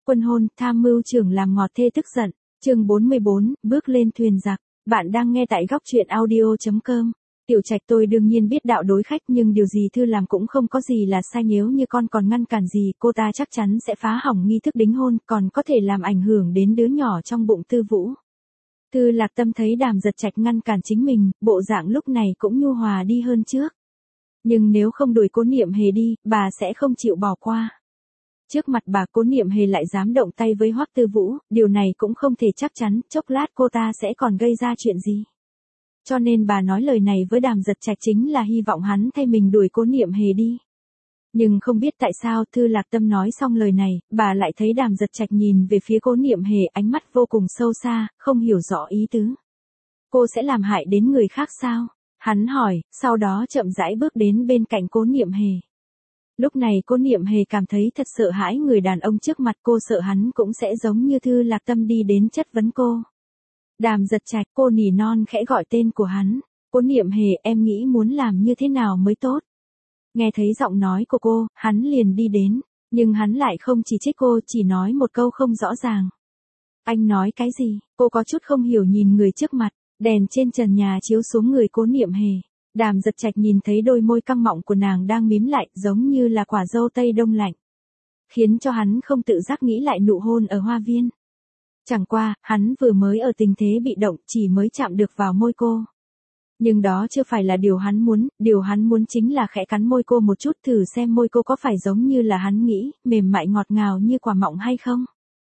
Quân hôn, tham mưu trưởng làm ngọt thê tức giận. Chương 44, bước lên thuyền giặc. Bạn đang nghe tại góc truyện audio.com. Tiểu Trạch, tôi đương nhiên biết đạo đối khách, nhưng điều gì Thư làm cũng không có gì là sai, nếu như con còn ngăn cản gì, cô ta chắc chắn sẽ phá hỏng nghi thức đính hôn, còn có thể làm ảnh hưởng đến đứa nhỏ trong bụng Tư Vũ. Thư Lạc Tâm thấy Đàm Giật Trạch ngăn cản chính mình, bộ dạng lúc này cũng nhu hòa đi hơn trước. Nhưng nếu không đuổi Cố Niệm Hề đi, bà sẽ không chịu bỏ qua. Trước mặt bà, Cố Niệm Hề lại dám động tay với Hoắc Tư Vũ, điều này cũng không thể chắc chắn, chốc lát cô ta sẽ còn gây ra chuyện gì. Cho nên bà nói lời này với Đàm Giật Trạch chính là hy vọng hắn thay mình đuổi Cố Niệm Hề đi. Nhưng không biết tại sao, Thư Lạc Tâm nói xong lời này, bà lại thấy Đàm Giật Trạch nhìn về phía Cố Niệm Hề, ánh mắt vô cùng sâu xa, không hiểu rõ ý tứ. Cô sẽ làm hại đến người khác sao? Hắn hỏi, sau đó chậm rãi bước đến bên cạnh Cố Niệm Hề. Lúc này Cố Niệm Hề cảm thấy thật sợ hãi người đàn ông trước mặt, cô sợ hắn cũng sẽ giống như Thư Lạc Tâm đi đến chất vấn cô. Đàm Giật Trạch, cô nỉ non khẽ gọi tên của hắn. Cố Niệm Hề, em nghĩ muốn làm như thế nào mới tốt? Nghe thấy giọng nói của cô, hắn liền đi đến, nhưng hắn lại không chỉ trích cô, chỉ nói một câu không rõ ràng. Anh nói cái gì? Cô có chút không hiểu nhìn người trước mặt, đèn trên trần nhà chiếu xuống người Cố Niệm Hề. Đàm Giật Trạch nhìn thấy đôi môi căng mọng của nàng đang mím lại, giống như là quả dâu tây đông lạnh, khiến cho hắn không tự giác nghĩ lại nụ hôn ở hoa viên. Chẳng qua, hắn vừa mới ở tình thế bị động, chỉ mới chạm được vào môi cô. Nhưng đó chưa phải là điều hắn muốn chính là khẽ cắn môi cô một chút, thử xem môi cô có phải giống như là hắn nghĩ, mềm mại ngọt ngào như quả mọng hay không.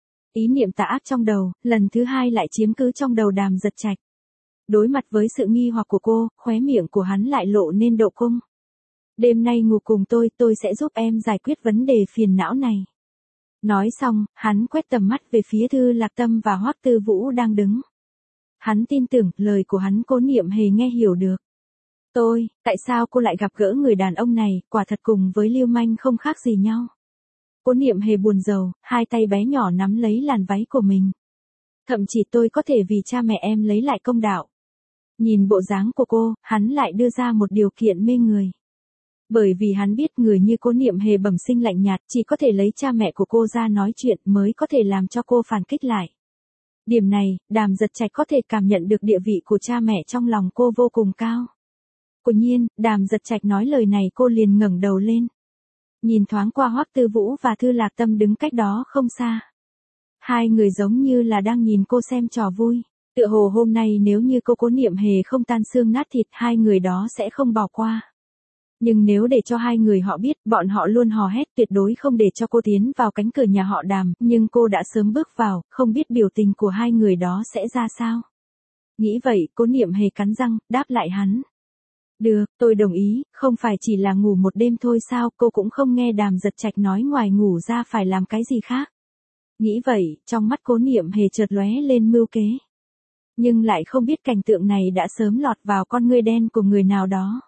Ý niệm tà ác trong đầu, lần thứ hai lại chiếm cứ trong đầu Đàm Giật Trạch. Đối mặt với sự nghi hoặc của cô, khóe miệng của hắn lại lộ nên độ cung. Đêm nay ngủ cùng tôi sẽ giúp em giải quyết vấn đề phiền não này. Nói xong, hắn quét tầm mắt về phía Thư Lạc Tâm và Hoắc Tư Vũ đang đứng. Hắn tin tưởng, lời của hắn Cố Niệm Hề nghe hiểu được. Tại sao cô lại gặp gỡ người đàn ông này, quả thật cùng với lưu manh không khác gì nhau. Cố Niệm Hề buồn rầu, hai tay bé nhỏ nắm lấy làn váy của mình. Thậm chí tôi có thể vì cha mẹ em lấy lại công đạo. Nhìn bộ dáng của cô, hắn lại đưa ra một điều kiện mê người. Bởi vì hắn biết người như Cố Niệm Hề bẩm sinh lạnh nhạt, chỉ có thể lấy cha mẹ của cô ra nói chuyện mới có thể làm cho cô phản kích lại. Điểm này, Đàm Giật Trạch có thể cảm nhận được địa vị của cha mẹ trong lòng cô vô cùng cao. Quả nhiên, Đàm Giật Trạch nói lời này cô liền ngẩng đầu lên. Nhìn thoáng qua Hoắc Tư Vũ và Thư Lạc Tâm đứng cách đó không xa. Hai người giống như là đang nhìn cô xem trò vui. Tựa hồ hôm nay nếu như cô Cố Niệm Hề không tan xương nát thịt, hai người đó sẽ không bỏ qua. Nhưng nếu để cho hai người họ biết, bọn họ luôn hò hét tuyệt đối không để cho cô tiến vào cánh cửa nhà họ Đàm, nhưng cô đã sớm bước vào, không biết biểu tình của hai người đó sẽ ra sao. Nghĩ vậy, Cố Niệm Hề cắn răng, đáp lại hắn. Được, tôi đồng ý, không phải chỉ là ngủ một đêm thôi sao, cô cũng không nghe Đàm Giật Trạch nói ngoài ngủ ra phải làm cái gì khác. Nghĩ vậy, trong mắt Cố Niệm Hề chợt lóe lên mưu kế. Nhưng lại không biết cảnh tượng này đã sớm lọt vào con ngươi đen của người nào đó.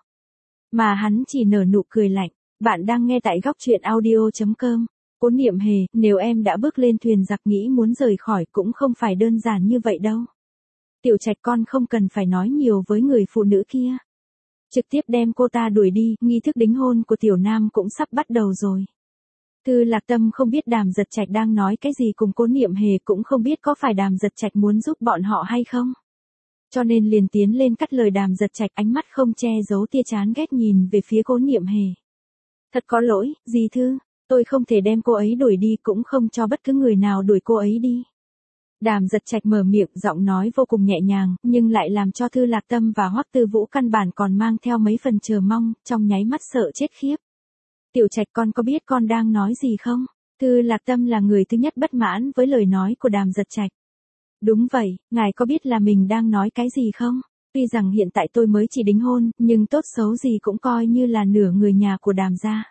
Mà hắn chỉ nở nụ cười lạnh. Bạn đang nghe tại góc truyện audio.com. Cố Niệm Hề, nếu em đã bước lên thuyền giặc nghĩ muốn rời khỏi cũng không phải đơn giản như vậy đâu. Tiểu Trạch, con không cần phải nói nhiều với người phụ nữ kia. Trực tiếp đem cô ta đuổi đi, nghi thức đính hôn của Tiểu Nam cũng sắp bắt đầu rồi. Thư Lạc Tâm không biết Đàm Giật Trạch đang nói cái gì cùng Cố Niệm Hề, cũng không biết có phải Đàm Giật Trạch muốn giúp bọn họ hay không. Cho nên liền tiến lên cắt lời Đàm Giật Trạch, ánh mắt không che giấu tia chán ghét nhìn về phía Cố Niệm Hề. Thật có lỗi, dì Thư, tôi không thể đem cô ấy đuổi đi, cũng không cho bất cứ người nào đuổi cô ấy đi. Đàm Giật Trạch mở miệng, giọng nói vô cùng nhẹ nhàng, nhưng lại làm cho Thư Lạc Tâm và Hoắc Tư Vũ căn bản còn mang theo mấy phần chờ mong, trong nháy mắt sợ chết khiếp. Tiểu Trạch, con có biết con đang nói gì không? Thư Lạc Tâm là người thứ nhất bất mãn với lời nói của Đàm Giật Trạch. Đúng vậy, ngài có biết là mình đang nói cái gì không? Tuy rằng hiện tại tôi mới chỉ đính hôn, nhưng tốt xấu gì cũng coi như là nửa người nhà của Đàm gia.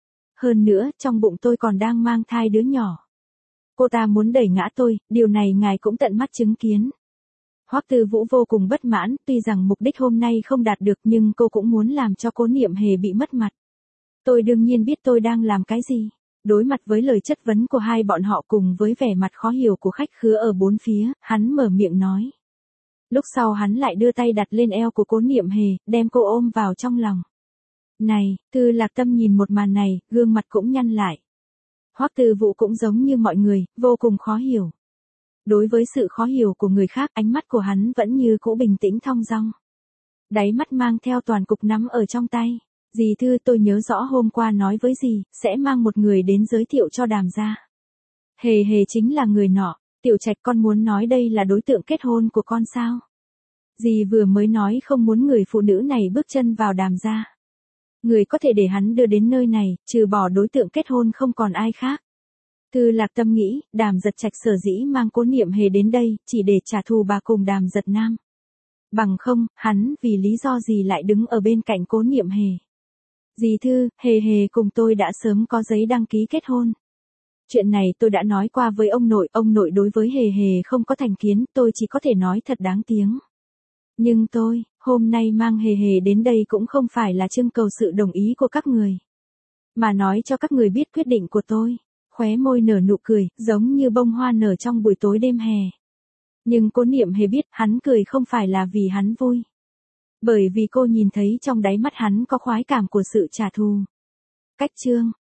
Hơn nữa, trong bụng tôi còn đang mang thai đứa nhỏ. Cô ta muốn đẩy ngã tôi, điều này ngài cũng tận mắt chứng kiến. Hoắc Tư Vũ vô cùng bất mãn, tuy rằng mục đích hôm nay không đạt được nhưng cô cũng muốn làm cho Cố Niệm Hề bị mất mặt. Tôi đương nhiên biết tôi đang làm cái gì. Đối mặt với lời chất vấn của hai bọn họ cùng với vẻ mặt khó hiểu của khách khứa ở bốn phía, hắn mở miệng nói. Lúc sau hắn lại đưa tay đặt lên eo của Cố Niệm Hề, đem cô ôm vào trong lòng. Này, Thư Lạc Tâm nhìn một màn này, gương mặt cũng nhăn lại. Hoắc Tư Vũ cũng giống như mọi người, vô cùng khó hiểu. Đối với sự khó hiểu của người khác, ánh mắt của hắn vẫn như cũ bình tĩnh thong dong. Đáy mắt mang theo toàn cục nắm ở trong tay. Dì Thư, tôi nhớ rõ hôm qua nói với dì, sẽ mang một người đến giới thiệu cho Đàm gia. Hề hề chính là người nọ. Tiểu Trạch, con muốn nói đây là đối tượng kết hôn của con sao? Dì vừa mới nói không muốn người phụ nữ này bước chân vào Đàm gia. Người có thể để hắn đưa đến nơi này, trừ bỏ đối tượng kết hôn không còn ai khác. Thư Lạc Tâm nghĩ, Đàm Giật Trạch sở dĩ mang Cố Niệm Hề đến đây, chỉ để trả thù bà cùng Đàm Giật Nam. Bằng không, hắn vì lý do gì lại đứng ở bên cạnh Cố Niệm Hề. Dì Thư, Hề Hề cùng tôi đã sớm có giấy đăng ký kết hôn. Chuyện này tôi đã nói qua với ông nội đối với Hề Hề không có thành kiến, tôi chỉ có thể nói thật đáng tiếng. Nhưng tôi, hôm nay mang Hề Hề đến đây cũng không phải là trưng cầu sự đồng ý của các người. Mà nói cho các người biết quyết định của tôi. Khóe môi nở nụ cười, giống như bông hoa nở trong buổi tối đêm hè. Nhưng Cố Niệm Hề biết hắn cười không phải là vì hắn vui. Bởi vì cô nhìn thấy trong đáy mắt hắn có khoái cảm của sự trả thù. Cách chương